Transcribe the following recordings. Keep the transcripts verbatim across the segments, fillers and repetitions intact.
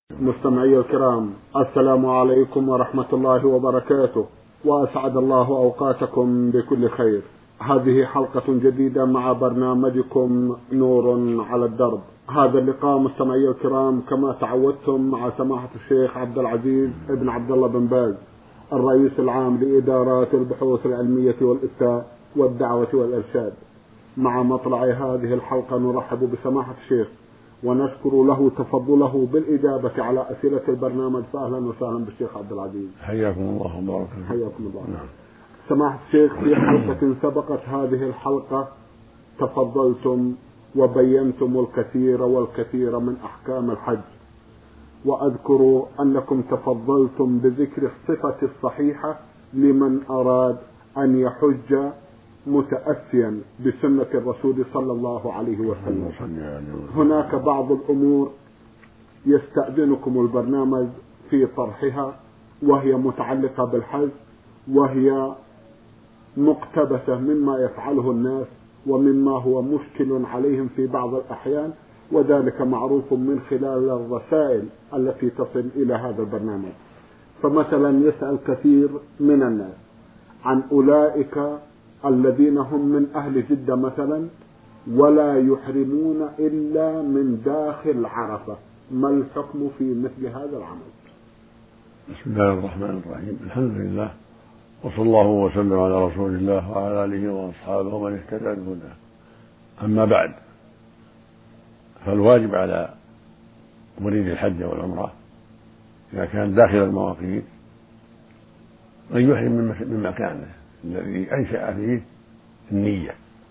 مستمعي الكرام، السلام عليكم ورحمة الله وبركاته، وأسعد الله أوقاتكم بكل خير. هذه حلقة جديدة مع برنامجكم نور على الدرب. هذا اللقاء مستمعي الكرام كما تعودتم مع سماحة الشيخ عبد العزيز ابن عبد الله بن باز، الرئيس العام لإدارات البحوث العلمية والإفتاء والدعوة والإرشاد. مع مطلع هذه الحلقة نرحب بسماحة الشيخ ونشكر له تفضله بالإجابة على أسئلة البرنامج، فأهلا وسهلا بالشيخ عبد العزيز. حياكم الله وبارك فيكم. حياكم الله. نعم. سماحة الشيخ، في حلقة سبقت هذه الحلقة تفضلتم وبينتم الكثير والكثير من أحكام الحج، وأذكر أنكم تفضلتم بذكر الصفة الصحيحة لمن أراد أن يحج متأسيا بسنة الرسول صلى الله عليه وسلم. هناك بعض الأمور يستأذنكم البرنامج في طرحها، وهي متعلقة بالحج، وهي مقتبسة مما يفعله الناس ومما هو مشكل عليهم في بعض الأحيان، وذلك معروف من خلال الرسائل التي تصل إلى هذا البرنامج. فمثلا يسأل كثير من الناس عن أولئك الذين هم من أهل جدة مثلا ولا يحرمون إلا من داخل عرفة، ما الحكم في مثل هذا العمل؟ بسم الله الرحمن الرحيم، الحمد لله، وصلى الله وسلم على رسول الله وعلى آله وأصحابه ومن اهتدى بهداه. أما بعد، فالواجب على مريد الحج والعمرة إذا كان داخل المواقيت أن يحرم من مكانه الذي أنشأ فيه النية،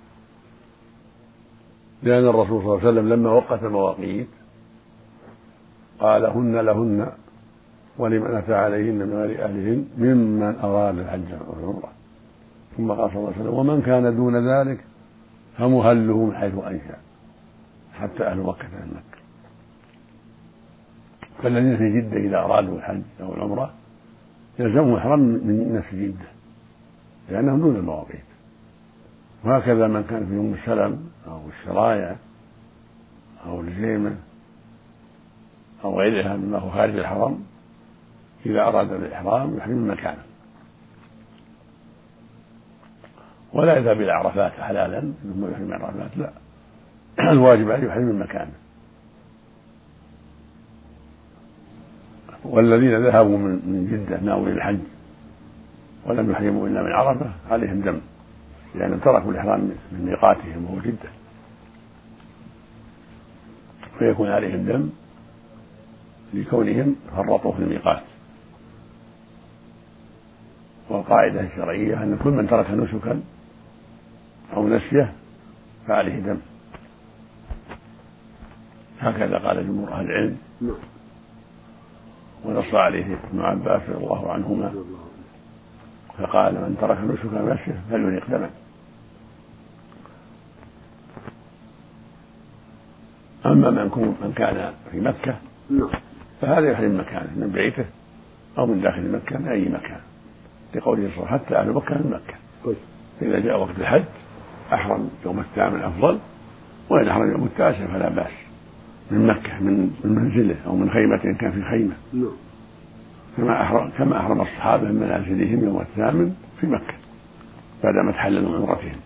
لأن الرسول صلى الله عليه وسلم لما وقت المواقيت قال هن لهن ولمن أتى عليهن من غير أهلهن ممن أراد الحج والعمرة، ثم قال صلى الله عليه وسلم ومن كان دون ذلك فمهله من حيث أنشأ، حتى أهل مكة من مكة. فالذين في جدة إذا أرادوا الحج أو العمرة يلزمهم إحرام من نفس جدة لأنهم دون المواقيت، وهكذا من كان في يوم السلم أو الشرايع أو الجيمة أو غيرها مما هو خارج الحرم إذا أراد الإحرام يحرم من مكانه، ولا يذهب إلى عرفات حلالا ثم يحرم من عرفات، لا، الواجب أن يحرم من مكانه. والذين ذهبوا من جدة ناوي الحج ولم يحرموا إلا من عرفة عليهم دم، لأنهم تركوا الإحرام من ميقاتهم وهو جدة، فيكون عليهم دم لكونهم فرطوا في الميقات. والقاعدة الشرعية أن كل من ترك نسكا أو نسيه فعليه دم، هكذا قال جمهور أهل العلم، ونص عليه ابن عباس رضي الله عنهما فقال من ترك نسكا أو نسيه فليريق دما. أما من كان في مكة فهذا يحرم مكانه من بيته أو من داخل مكة من أي مكان، لقوله صلى الله عليه وسلم حتى أهل مكة من مكة. فإذا جاء وقت الحج أحرم يوم الثامن أفضل، وإن أحرم يوم التاسع فلا بأس من مكة من منزله أو من خيمة كان في خيمة، كما أحرم كما أحرم الصحابة من منازلهم يوم الثامن في مكة بعدما تحللوا من عمرتهم.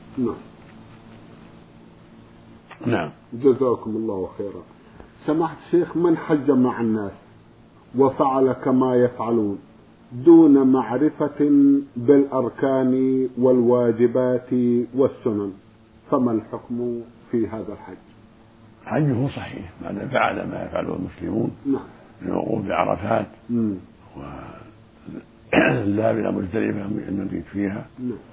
نعم، جزاكم الله خيرا. سمحت الشيخ، من حج مع الناس وفعل كما يفعلون دون معرفة بالأركان والواجبات والسنن، فما الحكم في هذا الحج؟ حجه صحيح بعد فعل ما يفعله المسلمون نعم من الوقوف بعرفات والذهاب إلى مزدلفة المبيت فيها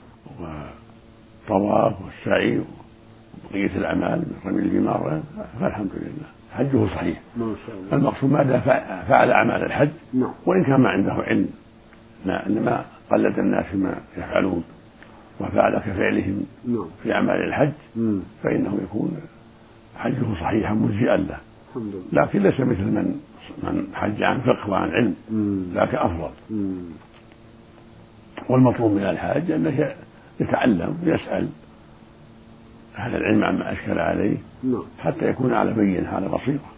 والطواف والسعي وبقية الأعمال من رمي الجمار، فالحمد لله حجه صحيح. ما شاء الله. المقصود ماذا فعل أعمال الحج، نعم. وإن كان ما عنده علم إنما قلد الناس ما يفعلون وفعل كفعلهم نعم. في أعمال الحج مم. فإنه يكون حجه صحيحا مجزئا له، الحمد لله. لكن ليس مثل من من حج عن فقه وعن علم، ذاك أفضل. مم. والمطلوب من الحاج أنه يتعلم ويسأل أهل العلم عما أشكل عليه، نعم. حتى يكون على بينة على بصيرة،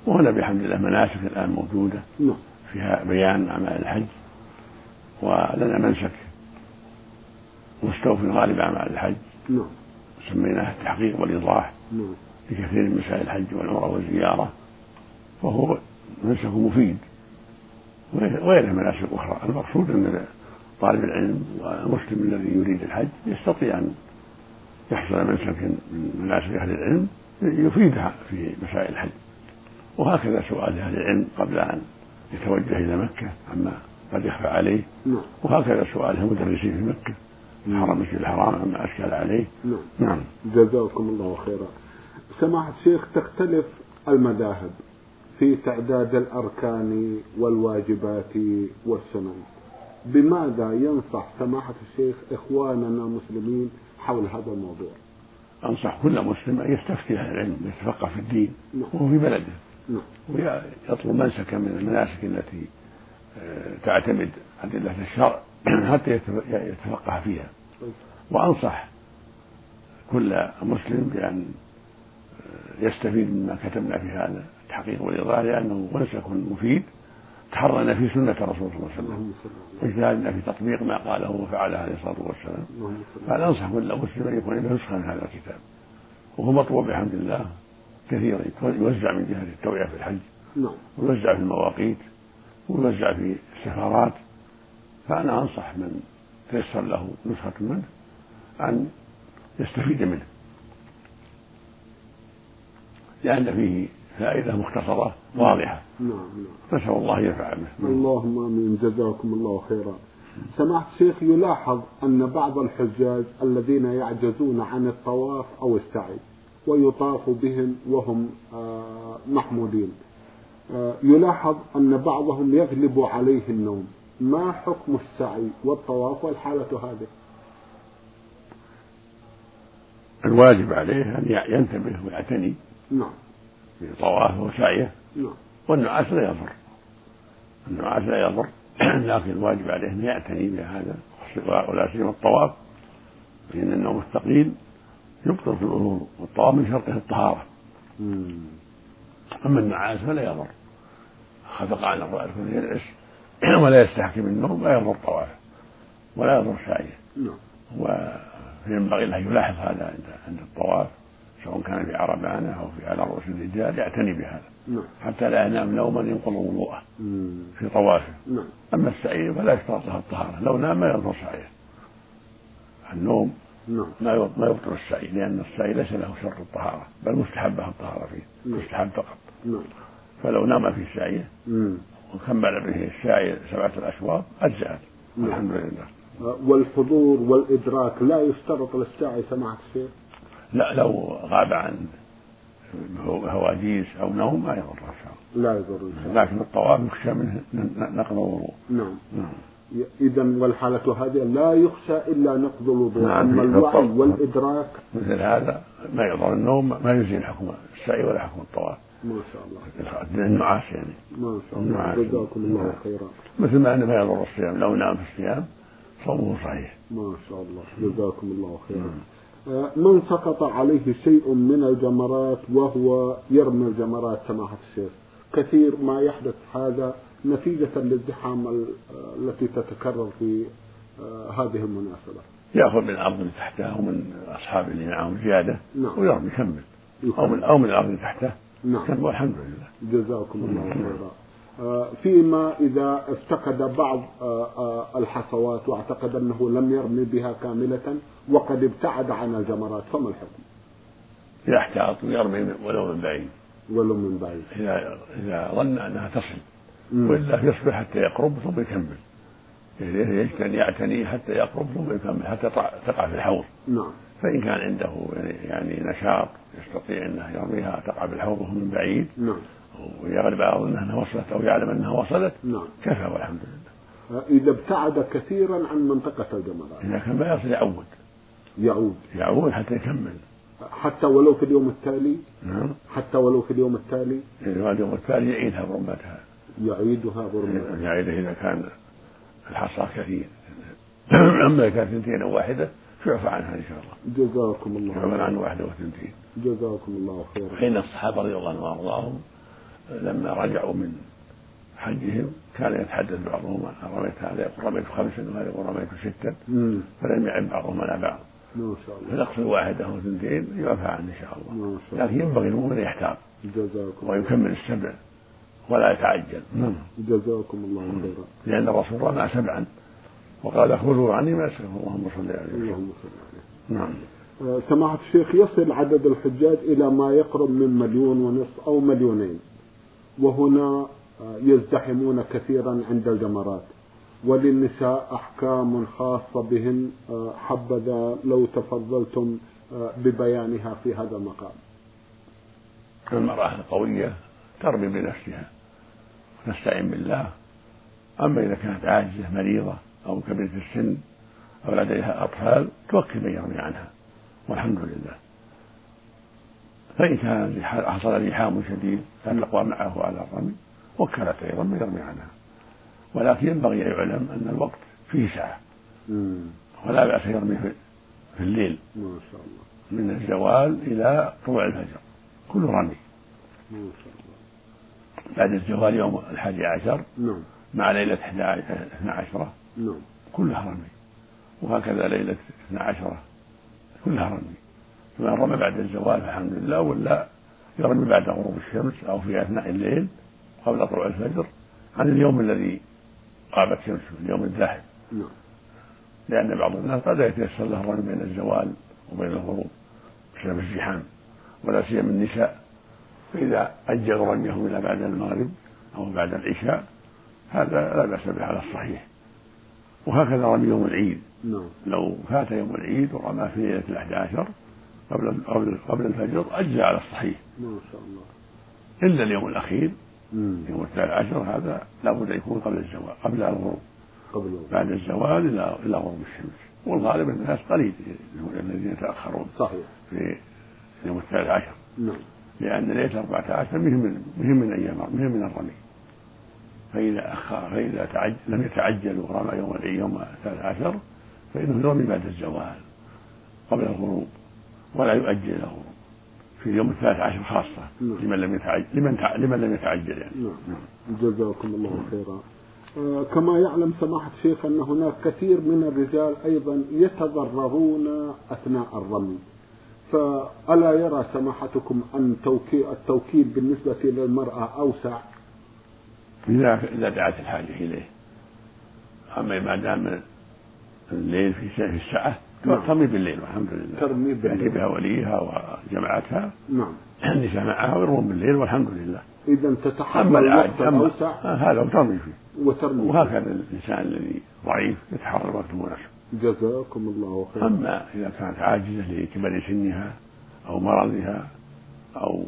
وهنا بحمد الله مناسك الآن موجودة نعم. فيها بيان أعمال الحج، ولنا منسك مستوفي غالب أعمال الحج نعم. سميناه التحقيق والإيضاح نعم. لكثير من مسائل الحج والعمرة والزيارة، فهو منسك مفيد وغيره مناسك أخرى. المقصود أن طالب العلم والمسلم الذي يريد الحج يستطيع أن يحصل منسك من مناسك أهل العلم يفيدها في مسائل الحج. وهكذا سؤال أهل العلم قبل أن يتوجه إلى مكة عما قد يخفى عليه، وهكذا سؤال المدرسين في مكة الحرم مسجد الحرام عما أشكل عليه. نعم. نعم. جزاكم الله خيرا. سماحة الشيخ، تختلف المذاهب في تعداد الأركان والواجبات والسنن، بماذا ينصح سماحة الشيخ إخواننا المسلمين حول هذا الموضوع؟ أنصح كل مسلم أن يستفتي أهل العلم يتفقه في الدين وهو في بلده، ويطلب منسكا من المناسك التي تعتمد أدلة الشرع حتى يتفقه فيها. وأنصح كل مسلم بأن يستفيد مما كتبنا في هذا التحقيق والإيضاح، لأنه منسك مفيد تحرنا في سنة الرسول صلى الله عليه وسلم واجتهدنا في تطبيق ما قاله وفعله عليه الصلاة والسلام. فأنا أنصح كل مسلم أن يكون له نسخة من هذا الكتاب، وهو مطلوب بحمد الله كثيرا، يوزع من جهة التوعية في الحج، ويوزع في المواقيت، ويوزع في السفارات. فأنا أنصح من تيسر له نسخة منه أن يستفيد منه، لأن فيه فائدة مختصرة واضحة. نسأل الله ينفع به. اللهم آمين. جزاكم الله خيرا. سماحة الشيخ، يلاحظ أن بعض الحجاج الذين يعجزون عن الطواف أو السعي ويطاف بهم وهم محمودين، يلاحظ أن بعضهم يغلب عليه النوم، ما حكم السعي والطواف والحالة هذه؟ الواجب عليه أن ينتبه ويعتني نعم في طوافه وسعيه. نعم. والنعاس لا يضر، النعاس لا يضر لكن الواجب عليه أن يعتني بهذا، ولا سيما الطواف، لأن النوم الثقيل يبطل في الوضوء، والطواف من شرطه الطهارة. مم. أما النعاس فلا يضر، خفق عن الرأس يجلس ولا يستحكم النوم لا يضر طوافه ولا يضر سعيه. نعم. وينبغي له يلاحظ هذا عند الطواف، سواء كان في عربانه أو في على رؤوس الرجال، يعتني بهذا. نعم. حتى لا ينام نوما ينقض وضوءه مم. في طوافه. نعم. أما السعي فلا يشترط له الطهارة، لو نام ما يضر سعيه. النوم نعم. ما ما يبطل السعي، لأن السعي ليس له شرط الطهارة، بل مستحبة الطهارة فيه، نعم. مستحب فقط. نعم. فلو نام في سعيه وكمل به السعي سبعة الأشواط أجزأت. نعم. الحمد لله. والحضور والإدراك لا يشترط للسعي سماحة الشيخ؟ لا، لو غاب عن هواجيس أو نوم ما يضر لا يضر، لكن الطواف يخشى منه نقض الوضوء. نعم. نعم. إذا والحالة هذه لا يخشى إلا نقض الوضوء. نعم. أما الوعي والإدراك مثل هذا ما يضر، النوم ما يزيل حكم السعي ولا حكم الطواف. ما شاء الله. النعاس يعني. ما شاء الله. جزاكم الله خيرا. مثل ما أنه ما يضر الصيام، لو نام في الصيام صومه صحيح. ما شاء الله. جزاكم الله خيرا. من سقط عليه شيء من الجمرات وهو يرمي الجمرات سماحة الشيخ، كثير ما يحدث هذا نتيجة للزحام التي تتكرر في هذه المناسبة. يأخذ من الأرض اللي تحته ومن أصحابه اللي معهم زيادة. نعم. ويرمي يكمل، أو من أو من الأرض اللي تحته. نعم. والحمد لله. جزاكم الله خيرا. فيما إذا افتقد بعض الحصوات واعتقد أنه لم يرمي بها كاملة وقد ابتعد عن الجمرات، فما الحكم؟ يحتاط ويرمي ولو من بعيد، ولو من بعيد إذا إذا ظن أنها تصل، وإلا يصبر حتى يقرب ثم يكمل، يجتني يعتني حتى يقرب ثم يكمل حتى تقع في الحوض. نعم. فإن كان عنده يعني نشاط يستطيع أنه يرميها تقع في الحوض من بعيد. نعم. ويغلب على ظنه أنها وصلت أو يعلم أنها وصلت. نعم. كفى والحمد لله. إذا ابتعد كثيرا عن منطقة الجمرات، إذا كان ما يصل يعود يعود يعود حتى يكمل، حتى ولو في اليوم التالي. نعم. حتى ولو في اليوم التالي اليوم التالي يعيدها برمتها، يعيدها برمتها يعيدها إذا كان الحصى كثير. أما إذا كانت اثنتين أو واحدة فيعفى عنها إن شاء الله. جزاكم الله خيرا. عن واحدة واثنتين. جزاكم الله خيرا. حين الصحابة رضي الله عنهم وأرضاهم لما رجعوا من حجهم كان يتحدث بعضهم رميت هذا يقول رميت خمسا وهذا يقول رميت ستا فلم يعب بعضهم على بعض. فنقص واحد أو اثنتين يعفى عنه إن شاء الله، لكن ينبغي المؤمن يحتاط ويكمل السبع ولا يتعجل. جزاكم الله خيرا. لأن الرسول رمى سبعا وقال خذوا عني ما أسلم. اللهم صل عليه. نعم. سماحة الشيخ، يصل عدد الحجاج إلى ما يقرب من مليون ونصف أو مليونين، وهنا يزدحمون كثيرا عند الجمرات، وللنساء أحكام خاصة بهن، حبذا لو تفضلتم ببيانها في هذا المقام. المرأة القوية ترمي بنفسها ونستعين بالله، أما إذا كانت عاجزة مريضة أو كبيرة السن أو لديها أطفال توكل من يرمي عنها والحمد لله. فإن كان حصل لحام شديد لا تقوى معه على الرمي وكلت أيضا من يرمي عنها، ولكن ينبغي أن يعلم أن الوقت فيه ساعة ولا بأس يرمي في الليل ما شاء الله من الزوال إلى طلوع الفجر كل رمي ما شاء الله. بعد الزوال يوم الحادي عشر نعم. مع ليلة اثنى عشرة نعم. كلها رمي، وهكذا ليلة اثنى عشرة كلها رمي. فمن رمى بعد الزوال الحمد لله، ولا يرمي بعد غروب الشمس أو في أثناء الليل قبل طلوع الفجر عن اليوم الذي غابت شمسه اليوم الذاهب. نعم. لأن بعض الناس قد يتيسر له الرمي بين الزوال وبين الغروب بسبب الزحام، ولا سيما النساء، فإذا أجلوا رميهم إلى بعد المغرب أو بعد العشاء هذا لا بأس به على الصحيح. وهكذا رمي يوم العيد. نعم. لو فات يوم العيد ورمى في ليلة الأحد عشر قبل قبل قبل الفجر أجزى على الصحيح ما شاء الله، إلا اليوم الأخير مم. يوم الثالث عشر هذا لابد أن يكون قبل الزوال قبل الغروب قبل بعد الزوال إلى إلى غروب الشمس. والغالب الناس قليل الذين يتأخرون صحيح في يوم الثالث عشر. نعم. لأن ليلة أربعة عشر مهم مهم من أيام مهم من الرمي، فإذا أخر فإذا تعجل لم يتعجل ورمى يوم يوم الثالث عشر فإنه يرمي بعد الزوال قبل الغروب ولا يؤجل الغروب في اليوم الثالث عشر خاصة. نعم. لمن لم يتعجل لمن تع... لمن لم يتعجل يعني. نعم. نعم. جزاكم الله خيرا. آه كما يعلم سماحة الشيخ أن هناك كثير من الرجال أيضا يتضررون أثناء الرمي، فألا يرى سماحتكم أن توكيل التوكيل بالنسبة للمرأة أوسع إذا إذا دعت الحاجة إليه؟ أما ما دام الليل في الساعة ترمي بالليل والحمد لله، ترمي بالليل يأتي بها وليها وجماعتها. نعم. النساء معها ويرمون بالليل والحمد لله. إذا تتحمل الوقت الأوسع هذا وترمي فيه وترمي. وهكذا الإنسان الذي ضعيف يتحرر الوقت المناسب. جزاكم الله خيرا. أما إذا كانت عاجزة لكبر سنها أو مرضها أو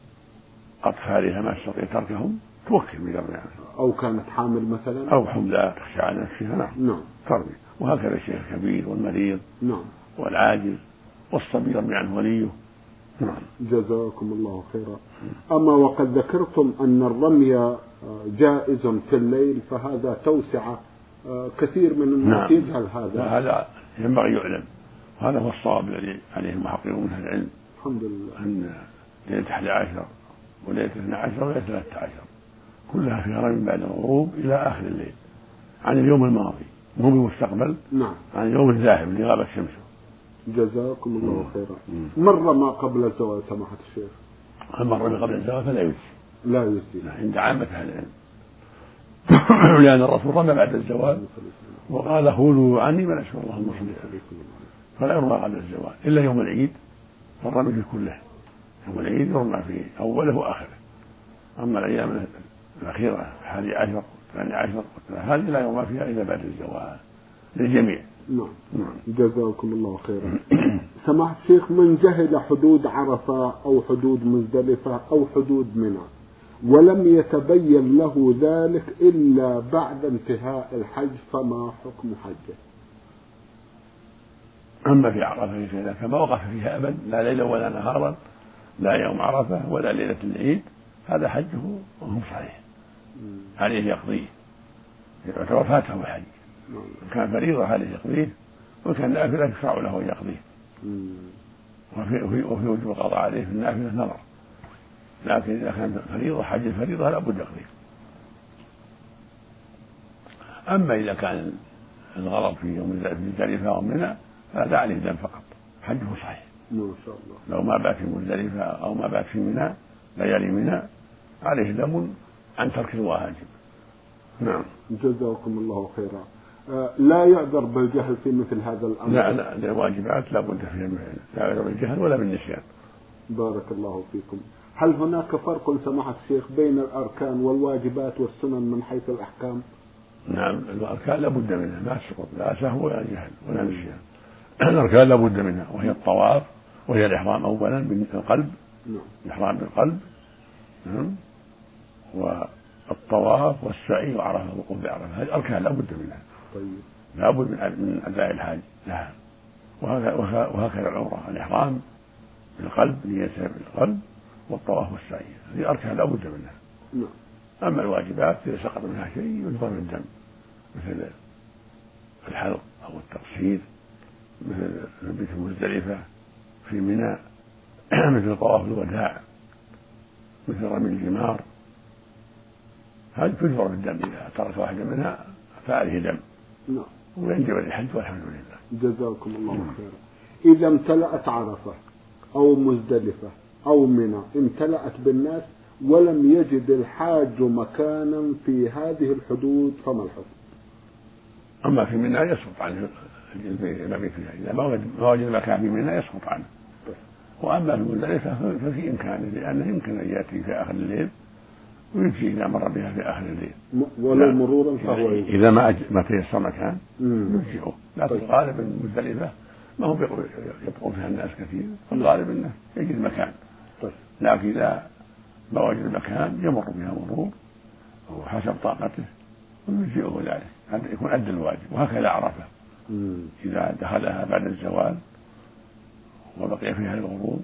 أطفالها ما تستطيع تركهم توكل من يرمي عنها. أو كانت حامل مثلا أو حملة تخشى على نفسها. نعم. نعم. ترمي. وهكذا الشيخ الكبير والمريض. نعم. والعاجز والصبي يرمي عنه وليه. نعم. جزاكم الله خيرا. أما وقد ذكرتم أن الرمي جائز في الليل فهذا توسعة كثير من الناس يجهل هذا. هذا ينبغي يعلم، هذا هو الصواب الذي عليه المحققون من العلم. الحمد لله. أن ليلة أحد عشر وليلة اثنى عشر وليلة ثلاثة عشر كلها فيها رمي بعد الغروب إلى آخر الليل عن اليوم الماضي مو بالمستقبل. نعم. عن اليوم الذاهب اللي غابت شمسه. جزاكم الله خيرا. مر ما قبل الزواج سماحة الشيخ؟ المر قبل الزواج فلا يجزي. لا يجزي عند عامة أهل العلم. لأن الرسول رمى بعد الزواج وقال خذوا عني من أشهر الله المصلي فلا يرمى قبل الزواج إلا يوم العيد فالرمي في كله. يوم العيد يرمى في أوله وآخره. أما الأيام الأخيرة الحادي عشر والثاني عشر هذه لا يرمى فيها إلا بعد الزواج للجميع. نعم. نعم. جزاكم الله خيرا. سماحة الشيخ، من جهل حدود عرفة أو حدود مزدلفة أو حدود منى ولم يتبين له ذلك إلا بعد انتهاء الحج فما حكم حجه؟ أما في عرفة فإذا كما وقف فيها أبد لا ليلا ولا نهارا لا يوم عرفة ولا ليلة العيد هذا حجه وهو صحيح عليه يقضيه يعتبر فاته الحج. كان فريضة هذه يقضيه وكان نافلة يشرع له أن يقضيه. وفي, وفي, وفي وجوب القضاء عليه في النافلة نظر لكن إذا كان فريضة حج الفريضة لا بد يقضي. أما إذا كان الغرض في يوم مزدلفة أو منى فهذا عليه دم فقط، حجه صحيح ما شاء الله. لو ما بات في مزدلفة أو ما بات في منى ليالي منى عليه دم عن ترك الواجب. نعم. جزاكم الله خيرا. آه لا يعذر بالجهل في مثل هذا الأمر؟ لا لا، الواجبات لا بد فيها، لا يعذر بالجهل ولا بالنسيان. بارك الله فيكم. هل هناك فرق سماحة الشيخ بين الأركان والواجبات والسنن من حيث الأحكام؟ نعم، الأركان لا بد منها، ما تسقط، لا سهو ولا جهل ولا نسيان. الأركان لا بد منها، وهي الطواف، وهي الإحرام أولا بالقلب. نعم. الإحرام بالقلب. نعم. والطواف والسعي وعرفة الوقوف بعرفة، هذه الأركان لا بد منها. طيب. لا بد من أداء الحاج لها. وهكذا العمرة، الإحرام بالقلب، نيتها بالقلب، والطواف والسعي، هذه أركان لا بد منها. نعم. أما الواجبات إذا سقط منها شيء يجبر بالدم، مثل الحلق أو التقصير، مثل البيت المزدلفة في منى، مثل طواف الوداع، مثل رمي الجمار، هذه تجبر بالدم، إذا ترك واحدة منها فعليه دم. نعم. وينجب الحج والحمد لله. جزاكم الله خيرا. إذا امتلأت عرفة أو مزدلفة أو منى امتلأت بالناس ولم يجد الحاج مكانا في هذه الحدود فما الحكم؟ أما في منى يسقط عنه المبيت فيها، إذا ما وجد مكان في منى يسقط عنه. وأما في مزدلفة ففي إمكانه، لأنه يمكن أن يأتي في آخر الليل ويمشي إذا مر بها في آخر الليل ولو مرورا فهو إذا ما ما تيسر مكان يرجعه. لكن الغالب المزدلفة ما هو يبقون فيها الناس كثير، الغالب أنه يجد مكان. لكن إذا ما وجد مكان يمر بها مرور وحسب طاقته ويجزئه ذلك، هذا يكون أدى الواجب. وهكذا عرفة إذا دخلها بعد الزوال وبقي فيها الغروب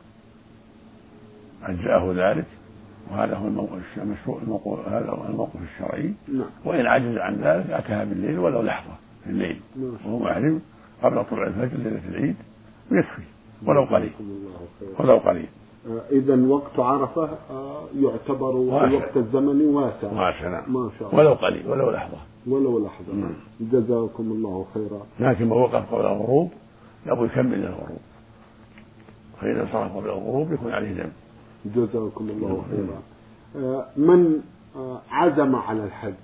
أجزأه ذلك، وهذا هو الموقف المشروع، هذا هو الموقف الشرعي. وإن عجز عن ذلك أتاها بالليل ولو لحظة في الليل وهو محرم قبل طلوع الفجر ليلة العيد ويكفي ولو قليل ولو قليل. إذا وقت عرفة يعتبر الوقت الزمني واسع واسع ما شاء الله، ولو قليل ولو لحظة ولو لحظة. مم. جزاكم الله خيرا. لكن ما وقف قبل الغروب لابد يكمل الغروب، فإذا صرف قبل الغروب يكون عليه دم. جزاكم الله خيرا. آه من آه عزم على الحج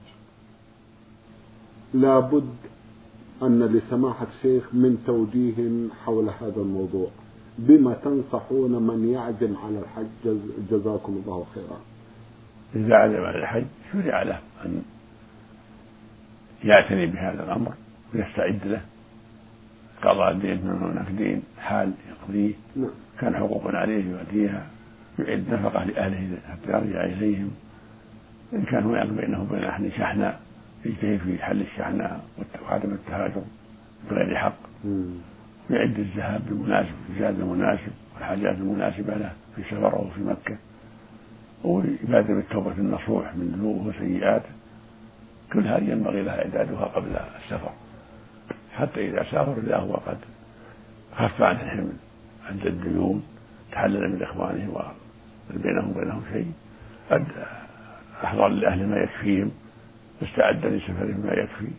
لابد أن لسماحة الشيخ من توجيه حول هذا الموضوع، بما تنصحون من يعزم على الحج جزاكم الله خيرا؟ إذا عزم على الحج شرع له أن يعتني بهذا الأمر ويستعد له، قضاء الدين من هناك دين حال يقضيه، كان حقوق عليه يؤديها، يعد نفقة لأهله حتى يرجع إليهم، إن كان هناك بينه وبين أهل شحناء يجتهد في حل الشحناء وعدم التهاجر بغير حق، يعد الذهاب بالمناسب الزاد المناسب والحاجات المناسبة له في سفره وفي مكة، ويبادر بالتوبة النصوح من ذنوبه وسيئاته، كل هذه ينبغي لها إعدادها قبل السفر، حتى إذا سافر إذا هو قد خف عن الحمل عند الديون، تحلل من إخوانه وبينهم وبينهم شيء، أحضر لأهل ما يكفيهم، استعد لسفرهم ما يكفي،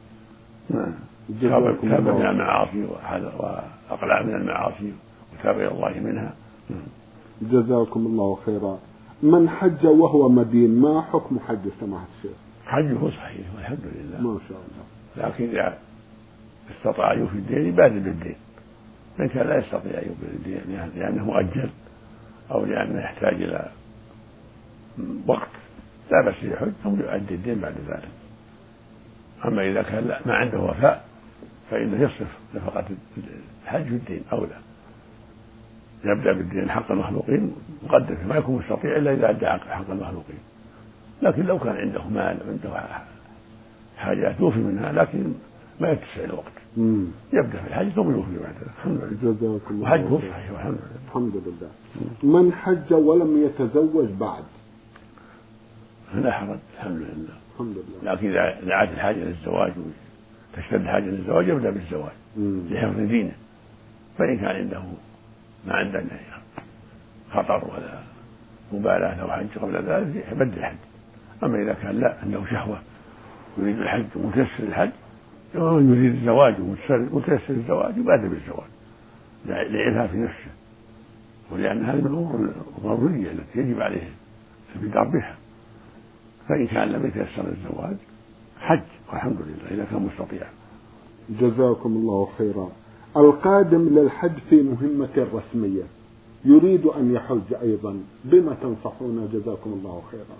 تاب من المعاصي وأقلع من المعاصي وتاب إلى الله منها. جزاكم الله خيرا. من حج وهو مدين ما حكم حج سماحة الشيخ؟ حجه صحيح والحمد لله ما شاء الله. لكن إذا استطاع يوفي الدين يبادر بالدين، فإن كان لا يستطيع يوفي الدين لأنه أجل أو لأنه يحتاج إلى وقت لا بأس يحج ثم يؤدي الدين بعد ذلك. أما إذا كان لا ما عنده وفاء فإنه يصرف نفقة الحج في الدين أولى، يبدأ بالدين حق المخلوقين مقدم، ما يكون مستطيع إلا إذا أدى حق المخلوقين. لكن لو كان عنده مال وعنده حاجات يوفي منها لكن ما يتسع الوقت، مم. يبدأ في الحج ثم يوفي بعد ذلك. الحمد لله. وحجه صحيح والحمد لله. الحمد لله. مم. من حج ولم يتزوج بعد لا حرج الحمد لله. الحمد لله. لكن إذا عاد الحاجة للزواج وتشتد الحاجة للزواج يبدأ بالزواج لحفظ دينه، فإن كان عنده ما عنده خطر ولا مبالاة لو حج قبل ذلك يبدل الحج. أما إذا كان لا عنده شهوة يريد الحج ومتيسر الحج يريد الزواج ومتيسر الزواج يبادر بالزواج لعفاف نفسه، ولأن هذه من الأمور الضرورية التي يجب عليه البدار بها. فإن كان لم يتيسر الزواج حج والحمد لله إذا كان مستطيعا. جزاكم الله خيرا. القادم للحج في مهمة رسمية يريد أن يحج أيضا، بما تنصحون جزاكم الله خيرا؟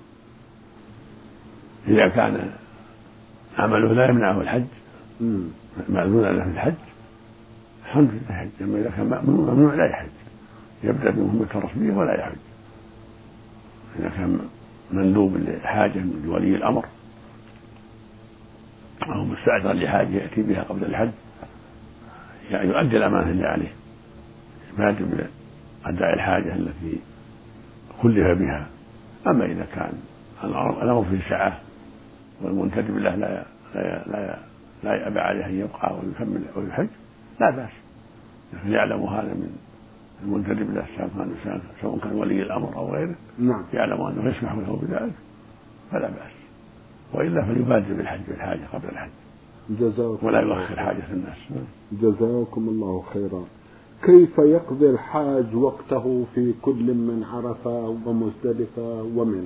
إذا كان عمله لا يمنعه الحج مأذون له في الحج الحمد لله يحج. أما إذا كان ممنوع لا يحج، يبدأ بمهمة رسمية ولا يحج. إذا كان مندوب لحاجة لولي الأمر أو مستعجل لحاجة يأتي بها قبل الحج يعني يؤدي الأمانة اللي عليه، يبادر بأداء الحاجة التي كلف بها. أما إذا كان الأمر فيه سعة والمنتدب له لا لا لا لا يأبى عليه أن يبقى ويكمل ويحج لا بأس، لكن يعلم هذا من المنتدب له سواء كان ولي الأمر أو غيره، نعم، يعلم أنه يسمح له بذلك فلا بأس، وإلا فليبادر بالحج بالحاجة قبل الحج ولا يؤخر حاجة الناس. جزاكم الله خيرا. كيف يقضي الحاج وقته في كل من عرفة ومزدلفة ومنى؟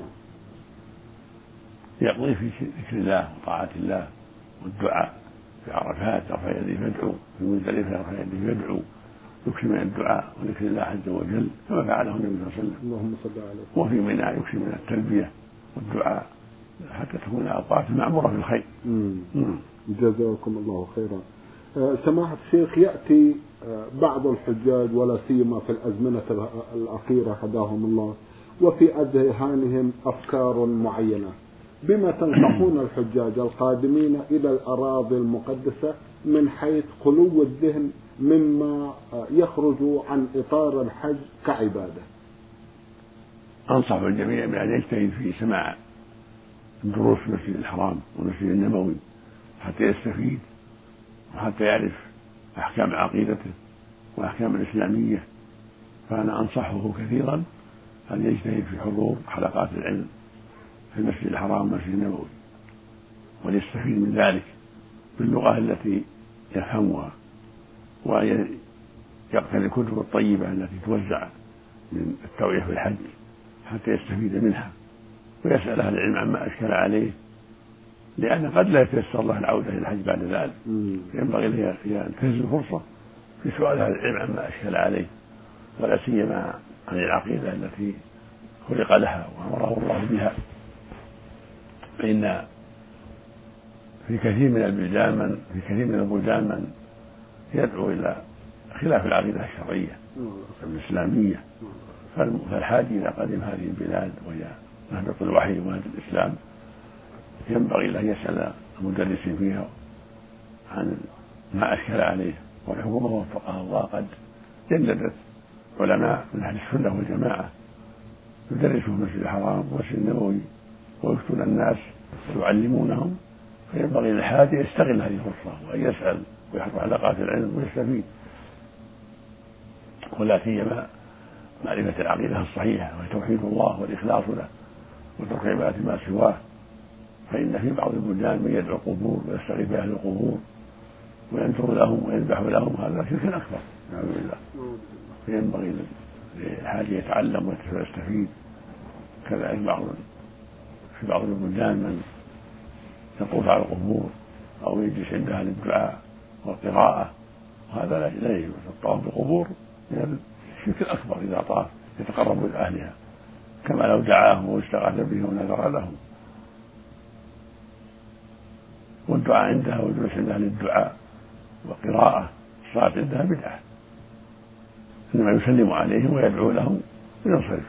يقضي في ذكر الله وطاعة الله والدعاء في عرفات يرفع يديه يدعو، في مزدلفة يرفع يديه يدعو، يكثر من الدعاء وذكر الله عز وجل كما فعله النبي صلى الله عليه وسلم. اللهم صل عليه. وفي منى يكثر من التلبية والدعاء حتى تكون الطاعة معمورة في الخير. جزاكم الله خيرا. أه سماحة الشيخ، يأتي أه بعض الحجاج ولا سيما في الأزمنة الأخيرة هداهم الله وفي أذهانهم أفكار معينة، بما تنصحون الحجاج القادمين إلى الأراضي المقدسة من حيث خلو الذهن مما يخرج عن إطار الحج كعبادة؟ أنصح الجميع بأن يجتهد في سماع دروس المسجد الحرام والمسجد النبوي حتى يستفيد وحتى يعرف أحكام عقيدته وأحكام الإسلامية. فأنا أنصحه كثيرا أن يجتهد في حضور حلقات العلم في المسجد الحرام والمسجد النبوي وليستفيد من ذلك باللغة التي يفهمها، ويقتني الكتب الطيبة التي توزع من التوعية في الحج حتى يستفيد منها ويسأل أهل العلم عما أشكل عليه، لأن قد لا يتيسر له العودة إلى الحج بعد ذلك، ينبغي له أن ينتهز الفرصة في سؤال أهل العلم عما أشكل عليه، ولا سيما عن العقيدة التي خلق لها وأمره الله بها. فإن في كثير من البلدان من في كثير من البلدان من يدعو إلى خلاف العقيدة الشرعية الإسلامية، فالحاج إذا قدم هذه البلاد وهي مهبط الوحي ومهد الإسلام ينبغي له أن يسأل المدرسين فيها عن ما أشكل عليه، والحكومة وفقها الله قد جلدت علماء من أهل السنة والجماعة يدرسوا في المسجد الحرام والمسجد النبوي ويفتون الناس ويعلمونهم، فينبغي للحاج يستغل هذه الفرصة وأن يسأل ويحضر حلقات العلم ويستفيد، ولا سيما معرفة العقيدة الصحيحة وهي توحيد الله والإخلاص له وترك عبادة ما سواه. فإن في بعض البلدان من يدعو القبور ويستغيث بأهل القبور وينذر لهم ويذبح لهم، هذا شرك أكبر نعوذ بالله. فينبغي للحاج يتعلم ويستفيد. كذلك بعض في بعض البلدان من يطوف على القبور أو يجلس عندها للدعاء والقراءة، وهذا لا يجوز. الطواف بالقبور من الشرك الأكبر إذا طاف يتقرب إلى أهلها كما لو دعاهم واستغاث بهم ونذر لهم. والدعاء عندها والجلوس عندها للدعاء وقراءة الصلاة عندها بدعة، إنما يسلم عليهم ويدعو لهم وينصرف.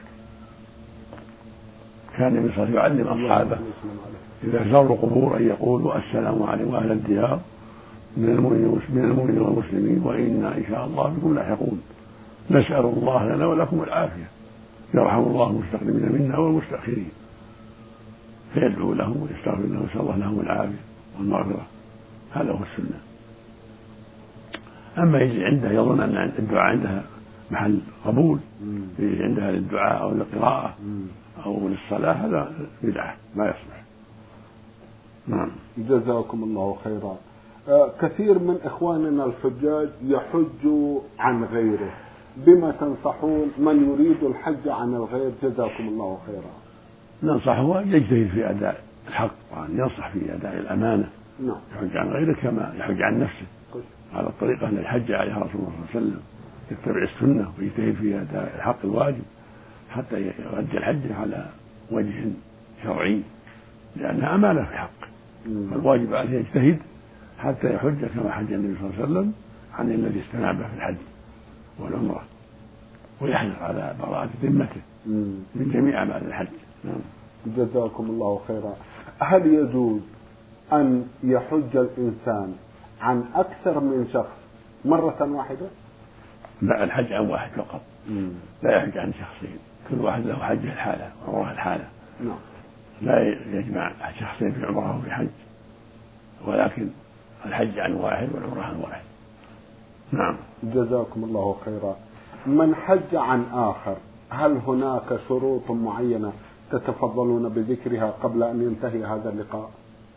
كان النبي صلى الله عليه وسلم يعلم أصحابه إذا زاروا القبور أن يقولوا السلام عليكم أهل الديار من المؤمنين والمسلمين وإنا إن شاء الله بكم لاحقون، نسأل الله لنا ولكم العافية، يرحم الله المستقدمين منا والمستأخرين. فيدعو لهم ويستغفر لهم ويسأل الله لهم العافية والمغفرة، هذا هو السنة. أما يجي عنده يظن أن الدعاء عندها محل قبول عندها للدعاء أو للقراءة أو للصلاة هذا بدعة ما يصلح. نعم. جزاكم الله خيرا. آه كثير من إخواننا الحجاج يحج عن غيره، بما تنصحون من يريد الحج عن الغير؟ جزاكم الله خيرا. ننصحه أن يجتهد في أداء الحق وأن ينصح في أداء الأمانة. نعم. يحج عن غيره كما يحج عن نفسه. على الطريقة التي حج عليها رسول الله صلى الله عليه وسلم، يتبع السنة ويجتهد في أداء الحق الواجب حتى يؤدي الحج على وجه شرعي، لأنها أمانة في حقه. فالواجب عليه يجتهد حتى يحج كما حج النبي صلى الله عليه وسلم عن الذي استنابه في الحج والعمرة، ويحرص على براءة ذمته من جميع أعمال الحج. نعم. جزاكم الله خيرا. هل يجوز أن يحج الإنسان عن أكثر من شخص مرة واحدة؟ لا، الحج عن واحد فقط. مم. لا يحج عن شخصين، كل واحد له حجه الحالة وعمره الحالة. نعم. لا يجمع شخصين في عمره وفي حج، ولكن الحج عن واحد والعمرة عن واحد. نعم. جزاكم الله خيرا. من حج عن آخر هل هناك شروط معينة تتفضلون بذكرها قبل أن ينتهي هذا اللقاء؟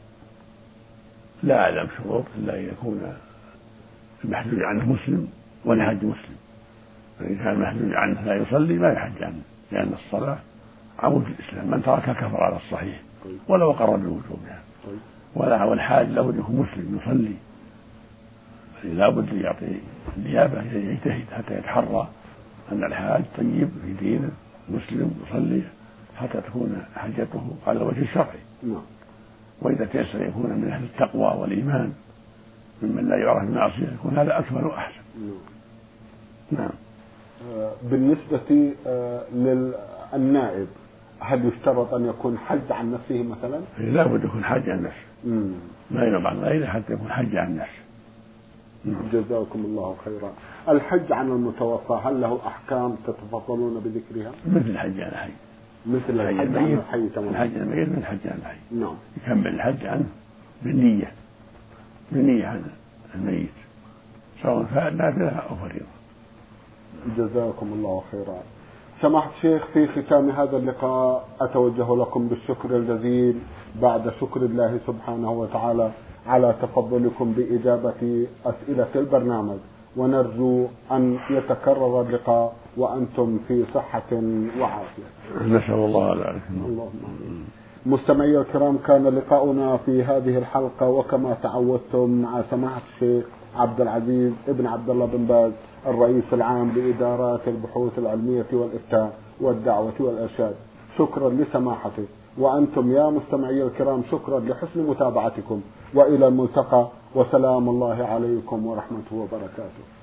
لا أعلم شروط إلا أن يكون المحجوج عنه مسلم والحج مسلم، فإن كان المحجوج عنه لا يصلي ما يحج عنه، لأن الصلاة عمود الإسلام، من تركها كفر على الصحيح ولو أقر بوجوبها. ولا والحاج لابد يكون مسلم يصلي، لابد يعطي النيابة يجتهد حتى يتحرى أن الحاج طيب في دينه مسلم يصلي حتى تكون حجته على الوجه الشرعي. وإذا تيسر يكون من أهل التقوى والإيمان ممن لا يعرف المعصية يكون هذا أكمل وأحسن. نعم. بالنسبة للنائب هل يشترط أن يكون حج عن نفسه مثلا؟ لا بد يكون حج عن نفسه، ما ينوب عن غيره حتى يكون حج عن نفسه. جزاكم الله خيرا. الحج عن المتوفى هل له أحكام تتفضلون بذكرها؟ مثل الحج عن الحي، مثل الحج عن الحي تمام. الحج عن الميت من الحج عن الحي. نعم. يكمل الحج عنه بالنية، بالنية عن الميت سواء كان نافلة أو فريضة. جزاكم الله خيرا. سماحة الشيخ، في ختام هذا اللقاء أتوجه لكم بالشكر الجزيل بعد شكر الله سبحانه وتعالى على تفضلكم بإجابة أسئلة البرنامج، ونرجو أن يتكرر اللقاء وأنتم في صحة وعافية. نسأل الله ذلك. اللهم. مستمعي الكرام، كان لقاؤنا في هذه الحلقة وكما تعودتم مع سماحة الشيخ عبد العزيز ابن عبد الله بن باز الرئيس العام لإدارات البحوث العلمية والإفتاء والدعوة والإرشاد. شكرا لسماحته، وأنتم يا مستمعي الكرام شكرا لحسن متابعتكم، وإلى الملتقى، وسلام الله عليكم ورحمته وبركاته.